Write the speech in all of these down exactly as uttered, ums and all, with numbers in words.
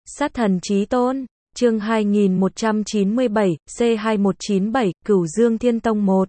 Sát thần chí tôn, chương hai nghìn một trăm chín mươi bảy, C hai một chín bảy, Cửu Dương Thiên Tông một.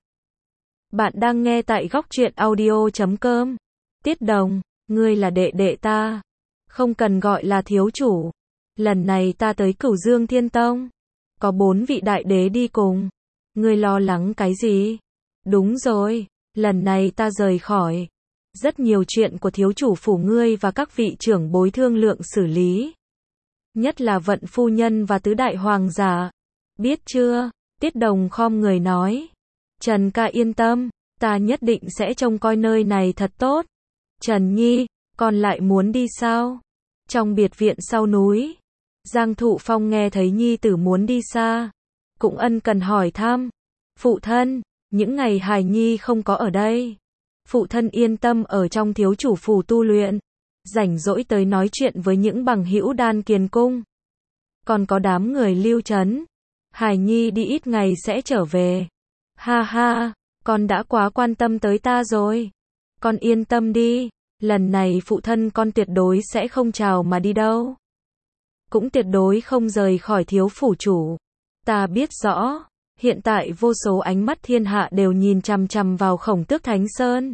Bạn đang nghe tại góc truyện audio chấm com. Tiết Đồng, ngươi là đệ đệ ta, không cần gọi là thiếu chủ. Lần này ta tới Cửu Dương Thiên Tông, có bốn vị đại đế đi cùng. Ngươi lo lắng cái gì? Đúng rồi, lần này ta rời khỏi. Rất nhiều chuyện của thiếu chủ phủ ngươi và các vị trưởng bối thương lượng xử lý. Nhất là Vận phu nhân và tứ đại hoàng giả. Biết chưa? Tiết Đồng khom người nói. Trần ca yên tâm, ta nhất định sẽ trông coi nơi này thật tốt. Trần Nhi, con lại muốn đi sao? Trong biệt viện sau núi, Giang Thụ Phong nghe thấy nhi tử muốn đi xa, cũng ân cần hỏi thăm. Phụ thân, những ngày hài nhi không có ở đây, phụ thân yên tâm ở trong thiếu chủ phủ tu luyện, rảnh rỗi tới nói chuyện với những bằng hữu Đan Kiền cung. Còn có đám người Lưu Trấn, hài nhi đi ít ngày sẽ trở về. Ha ha, con đã quá quan tâm tới ta rồi. Con yên tâm đi, lần này phụ thân con tuyệt đối sẽ không chào mà đi đâu. Cũng tuyệt đối không rời khỏi thiếu phủ chủ. Ta biết rõ, hiện tại vô số ánh mắt thiên hạ đều nhìn chằm chằm vào Khổng Tước Thánh Sơn.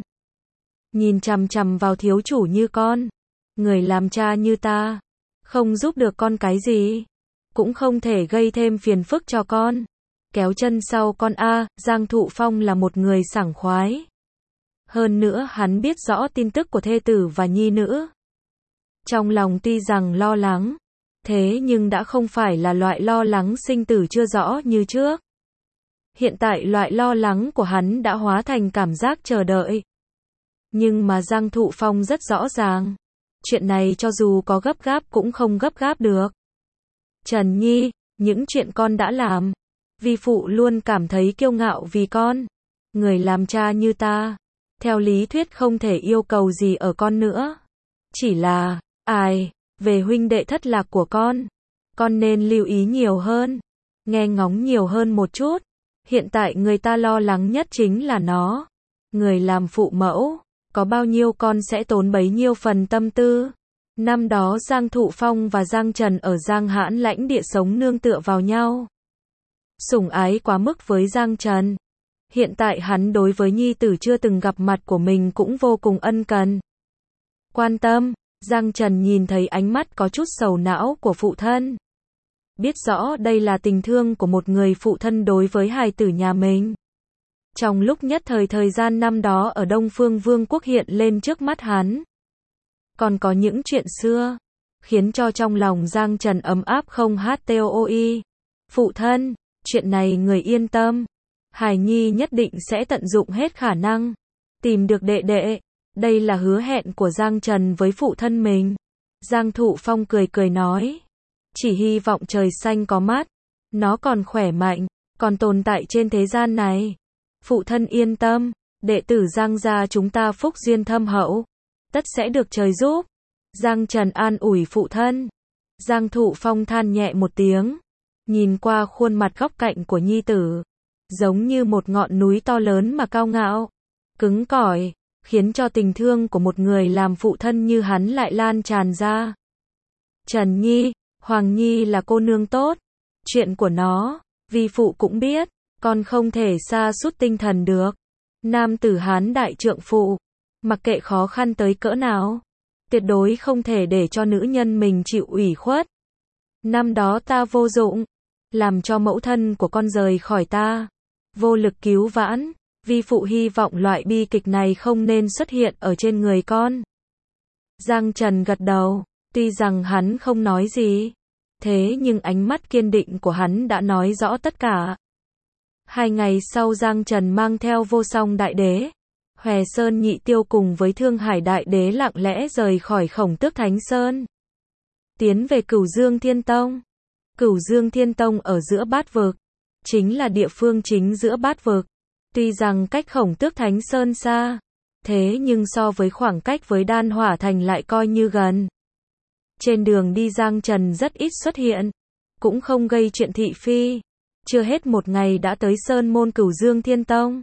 Nhìn chằm chằm vào thiếu chủ như con. Người làm cha như ta, không giúp được con cái gì, cũng không thể gây thêm phiền phức cho con. Kéo chân sau con a, Giang Thụ Phong là một người sảng khoái. Hơn nữa hắn biết rõ tin tức của thê tử và nhi nữ. Trong lòng tuy rằng lo lắng, thế nhưng đã không phải là loại lo lắng sinh tử chưa rõ như trước. Hiện tại loại lo lắng của hắn đã hóa thành cảm giác chờ đợi. Nhưng mà Giang Thụ Phong rất rõ ràng, chuyện này cho dù có gấp gáp cũng không gấp gáp được. Trần Nhi, những chuyện con đã làm, vi phụ luôn cảm thấy kiêu ngạo vì con. Người làm cha như ta, theo lý thuyết không thể yêu cầu gì ở con nữa. Chỉ là, ai, về huynh đệ thất lạc của con, con nên lưu ý nhiều hơn, nghe ngóng nhiều hơn một chút. Hiện tại người ta lo lắng nhất chính là nó. Người làm phụ mẫu, có bao nhiêu con sẽ tốn bấy nhiêu phần tâm tư. Năm đó Giang Thụ Phong và Giang Trần ở Giang Hãn lãnh địa sống nương tựa vào nhau. Sủng ái quá mức với Giang Trần. Hiện tại hắn đối với nhi tử chưa từng gặp mặt của mình cũng vô cùng ân cần. Quan tâm, Giang Trần nhìn thấy ánh mắt có chút sầu não của phụ thân. Biết rõ đây là tình thương của một người phụ thân đối với hài tử nhà mình. Trong lúc nhất thời thời gian năm đó ở Đông Phương Vương quốc hiện lên trước mắt hắn. Còn có những chuyện xưa, khiến cho trong lòng Giang Trần ấm áp không htoi. Phụ thân, chuyện này người yên tâm. Hài nhi nhất định sẽ tận dụng hết khả năng, tìm được đệ đệ. Đây là hứa hẹn của Giang Trần với phụ thân mình. Giang Thụ Phong cười cười nói. Chỉ hy vọng trời xanh có mắt, nó còn khỏe mạnh, còn tồn tại trên thế gian này. Phụ thân yên tâm, đệ tử Giang gia chúng ta phúc duyên thâm hậu, tất sẽ được trời giúp. Giang Trần an ủi phụ thân. Giang Thụ Phong than nhẹ một tiếng, nhìn qua khuôn mặt góc cạnh của nhi tử, giống như một ngọn núi to lớn mà cao ngạo, cứng cỏi, khiến cho tình thương của một người làm phụ thân như hắn lại lan tràn ra. Trần Nhi, Hoàng Nhi là cô nương tốt, chuyện của nó, vi phụ cũng biết, con không thể sa sút tinh thần được. Nam tử Hán đại trượng phụ, mặc kệ khó khăn tới cỡ nào, tuyệt đối không thể để cho nữ nhân mình chịu ủy khuất. Năm đó ta vô dụng, làm cho mẫu thân của con rời khỏi ta, vô lực cứu vãn, vi phụ hy vọng loại bi kịch này không nên xuất hiện ở trên người con. Giang Trần gật đầu, tuy rằng hắn không nói gì, thế nhưng ánh mắt kiên định của hắn đã nói rõ tất cả. Hai ngày sau Giang Trần mang theo Vô Song Đại Đế, Hòe Sơn Nhị Tiêu cùng với Thương Hải Đại Đế lặng lẽ rời khỏi Khổng Tước Thánh Sơn, tiến về Cửu Dương Thiên Tông. Cửu Dương Thiên Tông ở giữa bát vực, chính là địa phương chính giữa bát vực. Tuy rằng cách Khổng Tước Thánh Sơn xa, thế nhưng so với khoảng cách với Đan Hỏa Thành lại coi như gần. Trên đường đi Giang Trần rất ít xuất hiện, cũng không gây chuyện thị phi. Chưa hết một ngày đã tới sơn môn Cửu Dương Thiên Tông.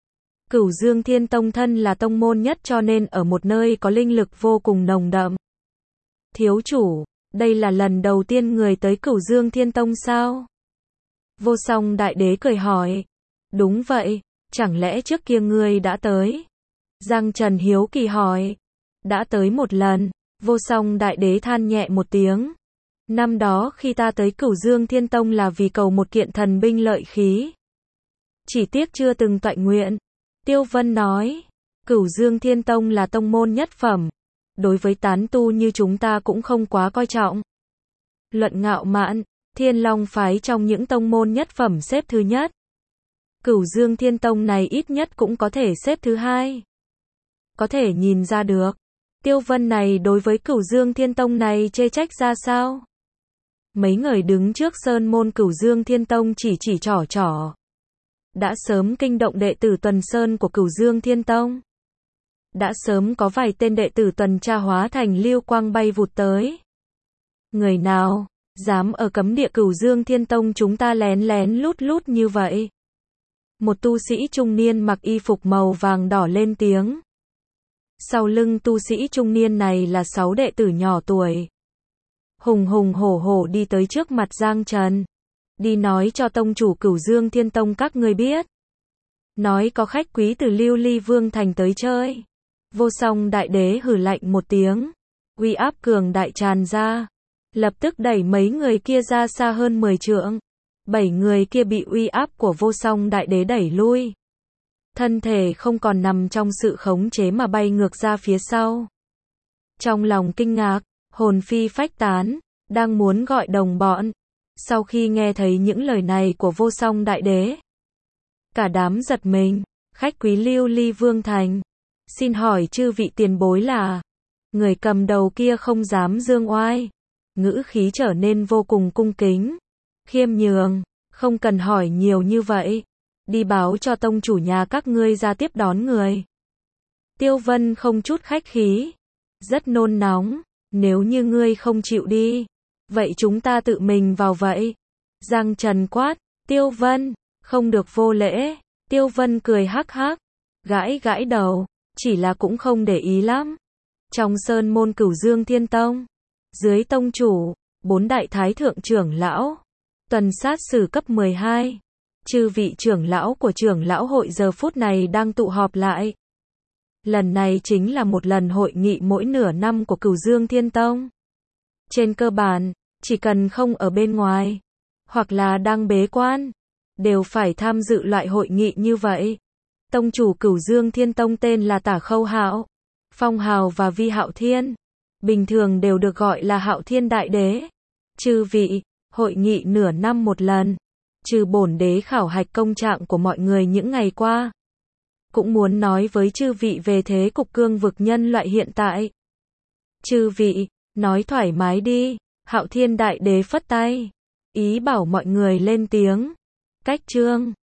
Cửu Dương Thiên Tông thân là tông môn nhất cho nên ở một nơi có linh lực vô cùng nồng đậm. Thiếu chủ, Đây là lần đầu tiên người tới Cửu Dương Thiên Tông sao? Vô Song Đại Đế cười hỏi. Đúng vậy, chẳng lẽ trước kia ngươi đã tới? Giang Trần hiếu kỳ hỏi. Đã tới một lần, Vô Song Đại Đế than nhẹ một tiếng. Năm đó khi ta tới Cửu Dương Thiên Tông là vì cầu một kiện thần binh lợi khí. Chỉ tiếc chưa từng toại nguyện. Tiêu Vân nói, Cửu Dương Thiên Tông là tông môn nhất phẩm. Đối với tán tu như chúng ta cũng không quá coi trọng. Luận ngạo mạn, Thiên Long phái trong những tông môn nhất phẩm xếp thứ nhất. Cửu Dương Thiên Tông này ít nhất cũng có thể xếp thứ hai. Có thể nhìn ra được. Tiêu Vân này đối với Cửu Dương Thiên Tông này chê trách ra sao? Mấy người đứng trước sơn môn Cửu Dương Thiên Tông chỉ chỉ trỏ trỏ. Đã sớm kinh động đệ tử tuần sơn của Cửu Dương Thiên Tông. Đã sớm có vài tên đệ tử tuần tra hóa thành lưu quang bay vụt tới. Người nào dám ở cấm địa Cửu Dương Thiên Tông chúng ta lén lén lút lút như vậy? Một tu sĩ trung niên mặc y phục màu vàng đỏ lên tiếng. Sau lưng tu sĩ trung niên này là sáu đệ tử nhỏ tuổi. Hùng hùng hổ hổ đi tới trước mặt Giang Trần. Đi nói cho tông chủ Cửu Dương Thiên Tông các ngươi biết. Nói có khách quý từ Lưu Ly Vương Thành tới chơi. Vô Song Đại Đế hừ lạnh một tiếng. Uy áp cường đại tràn ra. Lập tức đẩy mấy người kia ra xa hơn mười trượng. Bảy người kia bị uy áp của Vô Song Đại Đế đẩy lui. Thân thể không còn nằm trong sự khống chế mà bay ngược ra phía sau. Trong lòng kinh ngạc, hồn phi phách tán, đang muốn gọi đồng bọn. Sau khi nghe thấy những lời này của Vô Song Đại Đế, cả đám giật mình. Khách quý Lưu Ly Vương Thành, xin hỏi chư vị tiền bối là? Người cầm đầu kia không dám dương oai, ngữ khí trở nên vô cùng cung kính, khiêm nhường, không cần hỏi nhiều như vậy, đi báo cho tông chủ nhà các ngươi ra tiếp đón người. Tiêu Vân không chút khách khí, rất nôn nóng, nếu như ngươi không chịu đi, vậy chúng ta tự mình vào vậy. Giang Trần quát, Tiêu Vân, không được vô lễ. Tiêu Vân cười hắc hắc, gãi gãi đầu, chỉ là cũng không để ý lắm. Trong sơn môn Cửu Dương Thiên Tông, dưới tông chủ, bốn đại thái thượng trưởng lão, tuần sát sử cấp mười hai, chư vị trưởng lão của trưởng lão hội giờ phút này đang tụ họp lại. Lần này chính là một lần hội nghị mỗi nửa năm của Cửu Dương Thiên Tông. Trên cơ bản, chỉ cần không ở bên ngoài, hoặc là đang bế quan, đều phải tham dự loại hội nghị như vậy. Tông chủ Cửu Dương Thiên Tông tên là Tả Khâu Hạo, Phong Hào và Vi Hạo Thiên, bình thường đều được gọi là Hạo Thiên Đại Đế. Chư vị, hội nghị nửa năm một lần, trừ bổn đế khảo hạch công trạng của mọi người những ngày qua, cũng muốn nói với chư vị về thế cục cương vực nhân loại hiện tại. Chư vị, nói thoải mái đi. Hạo Thiên Đại Đế phất tay, ý bảo mọi người lên tiếng. Cách chương